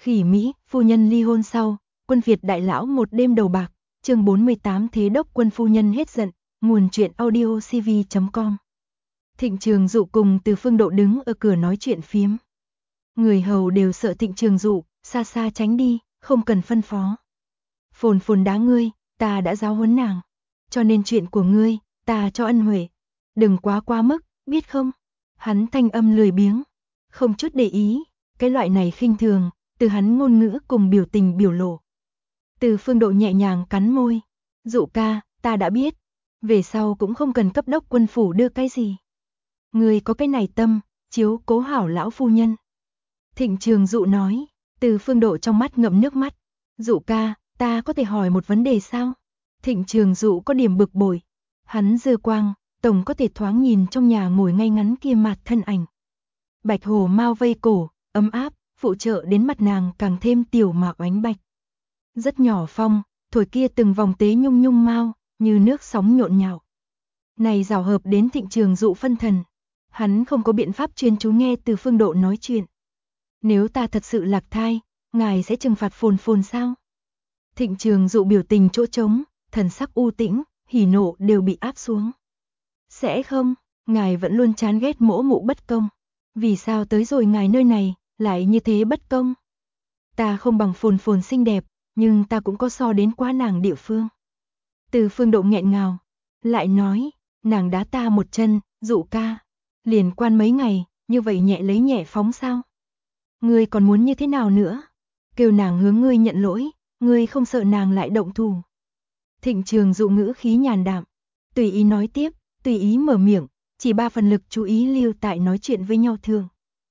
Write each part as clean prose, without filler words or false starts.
Khỉ Mỹ, phu nhân ly hôn sau, quân Việt đại lão một đêm đầu bạc, chương 48 Thế đốc quân phu nhân hết giận, nguồn truyện audio cv.com. Thịnh Trường Dụ cùng Từ Phương Độ đứng ở cửa nói chuyện phiếm. Người hầu đều sợ Thịnh Trường Dụ, xa xa tránh đi, không cần phân phó. Phồn phồn đá ngươi, ta đã giáo huấn nàng, cho nên chuyện của ngươi, ta cho ân huệ. Đừng quá mức, biết không? Hắn thanh âm lười biếng, không chút để ý, cái loại này khinh thường, từ hắn ngôn ngữ cùng biểu tình biểu lộ. Từ Phương Độ nhẹ nhàng cắn môi, Dụ ca, ta đã biết, về sau cũng không cần cấp đốc quân phủ đưa cái gì. Ngươi có cái này tâm, chiếu cố hảo lão phu nhân. Thịnh Trường Dụ nói, Từ Phương Độ trong mắt ngậm nước mắt, Dụ ca, ta có thể hỏi một vấn đề sao? Thịnh Trường Dụ có điểm bực bội, hắn dư quang, tổng có thể thoáng nhìn trong nhà ngồi ngay ngắn kia mặt thân ảnh. Bạch hồ mao vây cổ, ấm áp, phụ trợ đến mặt nàng càng thêm tiểu mạc oánh bạch. Rất nhỏ phong, thổi kia từng vòng tế nhung nhung mao, như nước sóng nhộn nhạo. Này rào hợp đến Thịnh Trường Dụ phân thần, hắn không có biện pháp chuyên chú nghe Từ Phương Độ nói chuyện. Nếu ta thật sự lạc thai, ngài sẽ trừng phạt phồn phồn sao? Thịnh Trường Dụ biểu tình chỗ trống, thần sắc u tĩnh, hỉ nộ đều bị áp xuống. Sẽ không, ngài vẫn luôn chán ghét mỗ mụ bất công. Vì sao tới rồi ngài nơi này, lại như thế bất công? Ta không bằng phồn phồn xinh đẹp, nhưng ta cũng có so đến quá nàng địa phương. Từ Phương Độ nghẹn ngào, lại nói, nàng đá ta một chân, Dụ ca. Liền quan mấy ngày, như vậy nhẹ lấy nhẹ phóng sao? Ngươi còn muốn như thế nào nữa? Kêu nàng hướng ngươi nhận lỗi, ngươi không sợ nàng lại động thủ. Thịnh Trường Dụ ngữ khí nhàn đạm, tùy ý nói tiếp, tùy ý mở miệng, chỉ 3 phần lực chú ý lưu tại nói chuyện với nhau thường.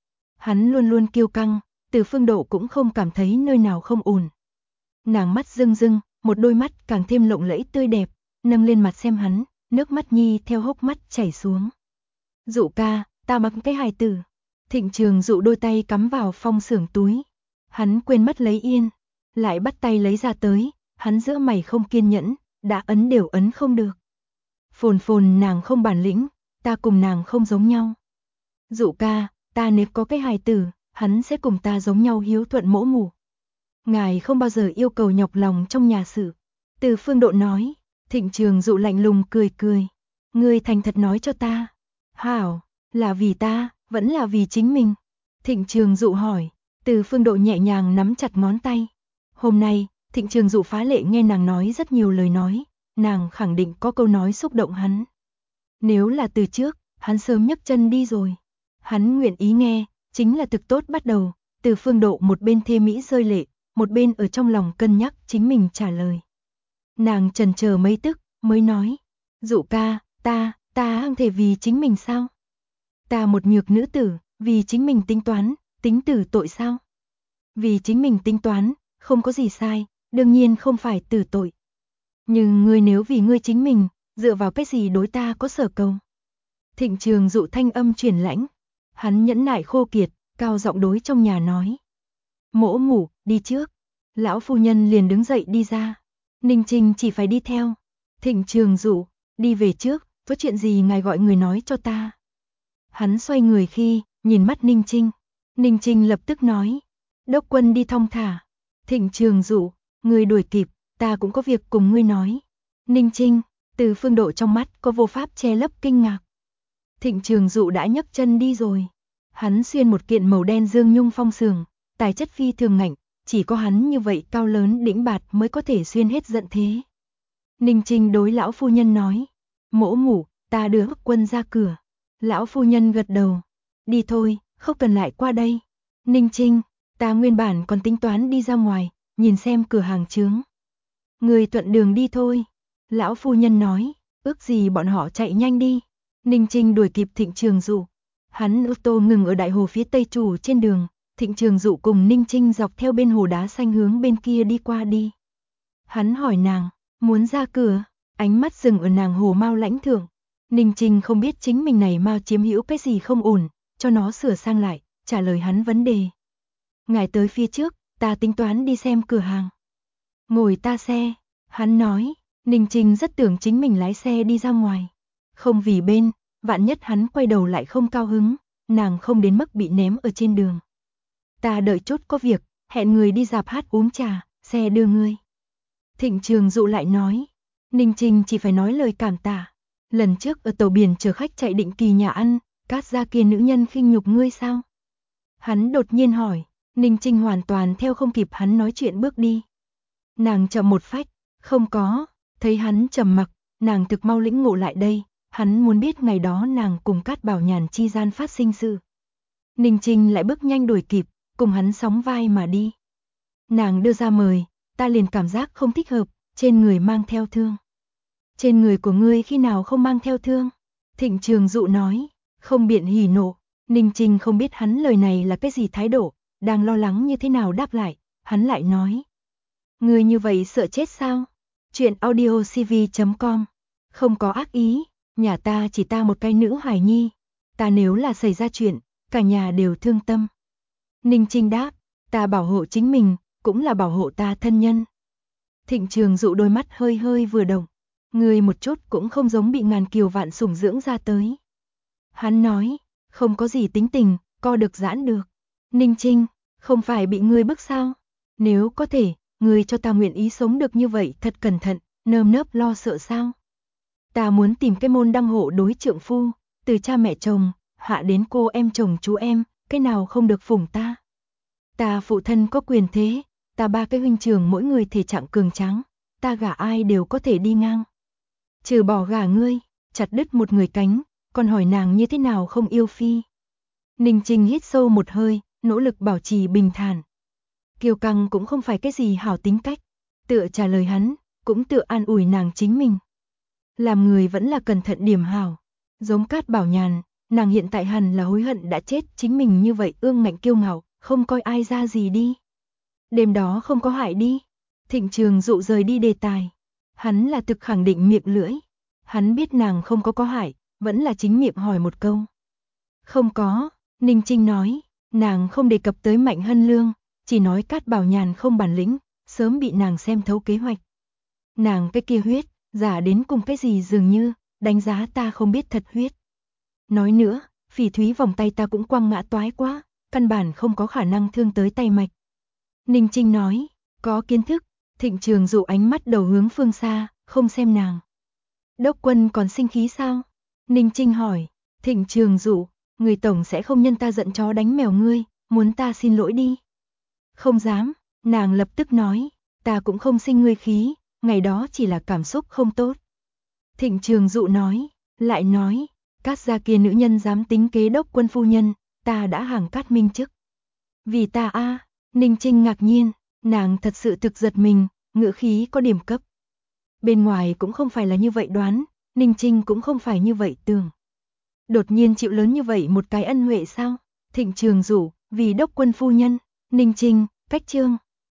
Hắn luôn luôn kiêu căng, Từ Phương Độ cũng không cảm thấy nơi nào không ổn. Nàng mắt rưng rưng, một đôi mắt càng thêm lộng lẫy tươi đẹp, nâng lên mặt xem hắn, nước mắt nhi theo hốc mắt chảy xuống. Dụ ca, ta mặc cái hài tử. Thịnh Trường Dụ đôi tay cắm vào phong xưởng túi. Hắn quên mất lấy yên, lại bắt tay lấy ra tới, hắn giữa mày không kiên nhẫn, đã ấn đều ấn không được. Phồn phồn nàng không bản lĩnh, ta cùng nàng không giống nhau. Dụ ca, ta nếu có cái hài tử, hắn sẽ cùng ta giống nhau hiếu thuận mỗ mủ. Ngài không bao giờ yêu cầu nhọc lòng trong nhà sự. Từ Phương Độ nói, Thịnh Trường Dụ lạnh lùng cười cười. Ngươi thành thật nói cho ta. Hảo, là vì ta, vẫn là vì chính mình. Thịnh Trường Dụ hỏi, Từ Phương Độ nhẹ nhàng nắm chặt ngón tay. Hôm nay, Thịnh Trường Dụ phá lệ nghe nàng nói rất nhiều lời nói, nàng khẳng định có câu nói xúc động hắn. Nếu là từ trước, hắn sớm nhấc chân đi rồi. Hắn nguyện ý nghe, chính là thực tốt bắt đầu. Từ Phương Độ một bên thê mỹ rơi lệ, một bên ở trong lòng cân nhắc chính mình trả lời. Nàng chần chờ mấy tức, mới nói, Dụ ca, ta không thể vì chính mình sao? Ta một nhược nữ tử, vì chính mình tính toán, tính tử tội sao? Vì chính mình tính toán, không có gì sai, đương nhiên không phải tử tội. Nhưng ngươi nếu vì ngươi chính mình, dựa vào cái gì đối ta có sở cầu? Thịnh Trường Dụ thanh âm chuyển lãnh, hắn nhẫn nại khô kiệt, cao giọng đối trong nhà nói. Mỗ mủ, đi trước. Lão phu nhân liền đứng dậy đi ra. Ninh Trinh chỉ phải đi theo. Thịnh Trường Dụ, đi về trước, có chuyện gì ngài gọi người nói cho ta. Hắn xoay người khi, nhìn mắt Ninh Trinh. Ninh Trinh lập tức nói. Đốc quân đi thong thả. Thịnh Trường Dụ, ngươi đuổi kịp, ta cũng có việc cùng ngươi nói. Ninh Trinh, Từ Phương Độ trong mắt có vô pháp che lấp kinh ngạc. Thịnh Trường Dụ đã nhấc chân đi rồi. Hắn xuyên một kiện màu đen dương nhung phong sườn, tài chất phi thường ngạnh, chỉ có hắn như vậy cao lớn đĩnh bạt mới có thể xuyên hết giận thế. Ninh Trinh đối lão phu nhân nói, mỗ mủ, ta đưa Hức Quân ra cửa. Lão phu nhân gật đầu, đi thôi, không cần lại qua đây. Ninh Trinh, ta nguyên bản còn tính toán đi ra ngoài, nhìn xem cửa hàng chướng. Người thuận đường đi thôi. Lão phu nhân nói, ước gì bọn họ chạy nhanh đi. Ninh Trinh đuổi kịp Thịnh Trường Dụ. Hắn ô tô ngừng ở đại hồ phía tây chủ trên đường. Thịnh Trường Dụ cùng Ninh Trinh dọc theo bên hồ đá xanh hướng bên kia đi qua đi. Hắn hỏi nàng, muốn ra cửa, ánh mắt dừng ở nàng hồ mao lãnh thượng. Ninh Trinh không biết chính mình này mao chiếm hữu cái gì không ổn, cho nó sửa sang lại, trả lời hắn vấn đề. Ngài tới phía trước, ta tính toán đi xem cửa hàng. Ngồi ta xe, hắn nói, Ninh Trinh rất tưởng chính mình lái xe đi ra ngoài. Không vì bên, vạn nhất hắn quay đầu lại không cao hứng, nàng không đến mức bị ném ở trên đường. Ta đợi chốt có việc, hẹn người đi rạp hát uống trà, xe đưa ngươi. Thịnh Trường Dụ lại nói, Ninh Trinh chỉ phải nói lời cảm tạ. Lần trước ở tàu biển chờ khách chạy Định Kỳ nhà ăn, Cát gia kia nữ nhân khinh nhục ngươi sao? Hắn đột nhiên hỏi, Ninh Trinh hoàn toàn theo không kịp hắn nói chuyện bước đi. Nàng chậm một phách, không có, thấy hắn trầm mặc, nàng thực mau lĩnh ngộ lại đây, hắn muốn biết ngày đó nàng cùng Cát Bảo Nhàn chi gian phát sinh sự. Ninh Trinh lại bước nhanh đuổi kịp, cùng hắn sóng vai mà đi. Nàng đưa ra mời, ta liền cảm giác không thích hợp, trên người mang theo thương. Trên người của ngươi khi nào không mang theo thương? Thịnh Trường Dụ nói, không biện hỉ nộ. Ninh Trinh không biết hắn lời này là cái gì thái độ, đang lo lắng như thế nào đáp lại, hắn lại nói. Ngươi như vậy sợ chết sao? Chuyện audiocv.com. Không có ác ý, nhà ta chỉ ta một cái nữ hài nhi. Ta nếu là xảy ra chuyện, cả nhà đều thương tâm. Ninh Trinh đáp, ta bảo hộ chính mình, cũng là bảo hộ ta thân nhân. Thịnh Trường Dụ đôi mắt hơi hơi vừa động. Ngươi một chút cũng không giống bị ngàn kiều vạn sủng dưỡng ra tới. Hắn nói, không có gì tính tình, co được giãn được. Ninh Trinh, không phải bị ngươi bức sao? Nếu có thể, ngươi cho ta nguyện ý sống được như vậy thật cẩn thận, nơm nớp lo sợ sao? Ta muốn tìm cái môn đăng hộ đối trượng phu, từ cha mẹ chồng, hạ đến cô em chồng chú em, cái nào không được phụng ta. Ta phụ thân có quyền thế, ta ba cái huynh trưởng mỗi người thể trạng cường tráng, ta gả ai đều có thể đi ngang. Trừ bỏ gả ngươi, chặt đứt một người cánh, còn hỏi nàng như thế nào không yêu phi. Ninh Trinh hít sâu một hơi, nỗ lực bảo trì bình thản. Kiêu căng cũng không phải cái gì hảo tính cách, tựa trả lời hắn, cũng tựa an ủi nàng chính mình. Làm người vẫn là cẩn thận điểm hảo, giống Cát Bảo Nhàn, nàng hiện tại hẳn là hối hận đã chết chính mình như vậy ương ngạnh kiêu ngạo, không coi ai ra gì đi. Đêm đó không có hại đi. Thịnh Trường Dụ rời đi đề tài. Hắn là thực khẳng định miệng lưỡi. Hắn biết nàng không có hại, vẫn là chính miệng hỏi một câu. Không có, Ninh Trinh nói, nàng không đề cập tới Mạnh Hân Lương, chỉ nói Cát Bảo Nhàn không bản lĩnh, sớm bị nàng xem thấu kế hoạch. Nàng cái kia huyết, giả đến cùng cái gì dường như, đánh giá ta không biết thật huyết. Nói nữa, phỉ thúy vòng tay ta cũng quăng ngã toái quá, căn bản không có khả năng thương tới tay mạch. Ninh Trinh nói, có kiến thức. Thịnh Trường Dụ ánh mắt đầu hướng phương xa, không xem nàng. Đốc quân còn sinh khí sao? Ninh Trinh hỏi, Thịnh Trường Dụ, người tổng sẽ không nhân ta giận chó đánh mèo ngươi, muốn ta xin lỗi đi. Không dám, nàng lập tức nói, ta cũng không sinh ngươi khí, ngày đó chỉ là cảm xúc không tốt. Thịnh Trường Dụ nói, lại nói, Cát gia kia nữ nhân dám tính kế đốc quân phu nhân, ta đã hàng Cát minh chức. Vì ta a, Ninh Trinh ngạc nhiên, nàng thật sự thực giật mình, ngữ khí có điểm cấp. Bên ngoài cũng không phải là như vậy đoán, Ninh Trinh cũng không phải như vậy tưởng. Đột nhiên chịu lớn như vậy một cái ân huệ sao? Thịnh Trường Dụ, vì đốc quân phu nhân, Ninh Trinh, cách chương.